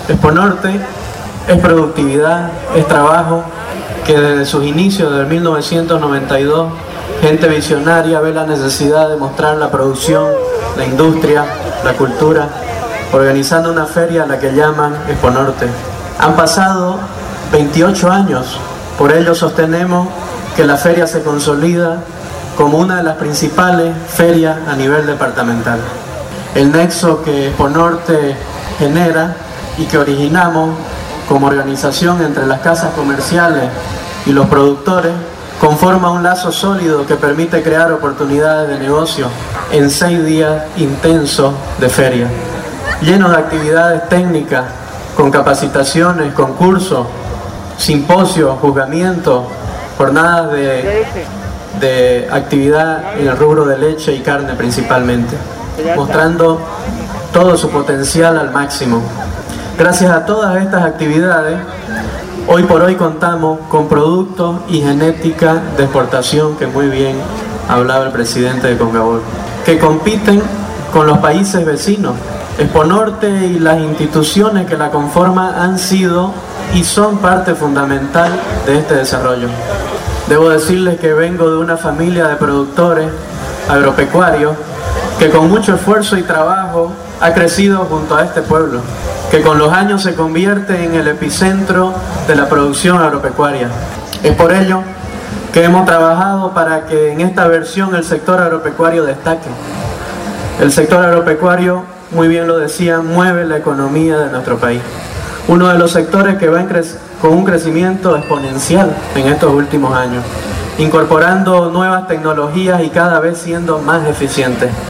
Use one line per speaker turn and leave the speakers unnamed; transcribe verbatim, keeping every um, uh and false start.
Exponorte es productividad, es trabajo, que desde sus inicios, desde mil novecientos noventa y dos, gente visionaria ve la necesidad de mostrar la producción, la industria, la cultura, organizando una feria a la que llaman Exponorte. Han pasado veintiocho años, por ello sostenemos que la feria se consolida como una de las principales ferias a nivel departamental. El nexo que Exponorte genera y que originamos como organización entre las casas comerciales y los productores conforma un lazo sólido que permite crear oportunidades de negocio en seis días intensos de feria, llenos de actividades técnicas, con capacitaciones, concursos, simposios, juzgamientos, jornadas de, de actividad en el rubro de leche y carne principalmente, mostrando todo su potencial al máximo. Gracias a todas estas actividades, hoy por hoy contamos con productos y genética de exportación, que muy bien hablaba el presidente de Congabol, que compiten con los países vecinos. Exponorte y las instituciones que la conforman han sido y son parte fundamental de este desarrollo. Debo decirles que vengo de una familia de productores agropecuarios que con mucho esfuerzo y trabajo ha crecido junto a este pueblo, que con los años se convierte en el epicentro de la producción agropecuaria. Es por ello que hemos trabajado para que en esta versión el sector agropecuario destaque. El sector agropecuario, muy bien lo decía, mueve la economía de nuestro país. Uno de los sectores que va en con un crecimiento exponencial en estos últimos años, incorporando nuevas tecnologías y cada vez siendo más eficientes.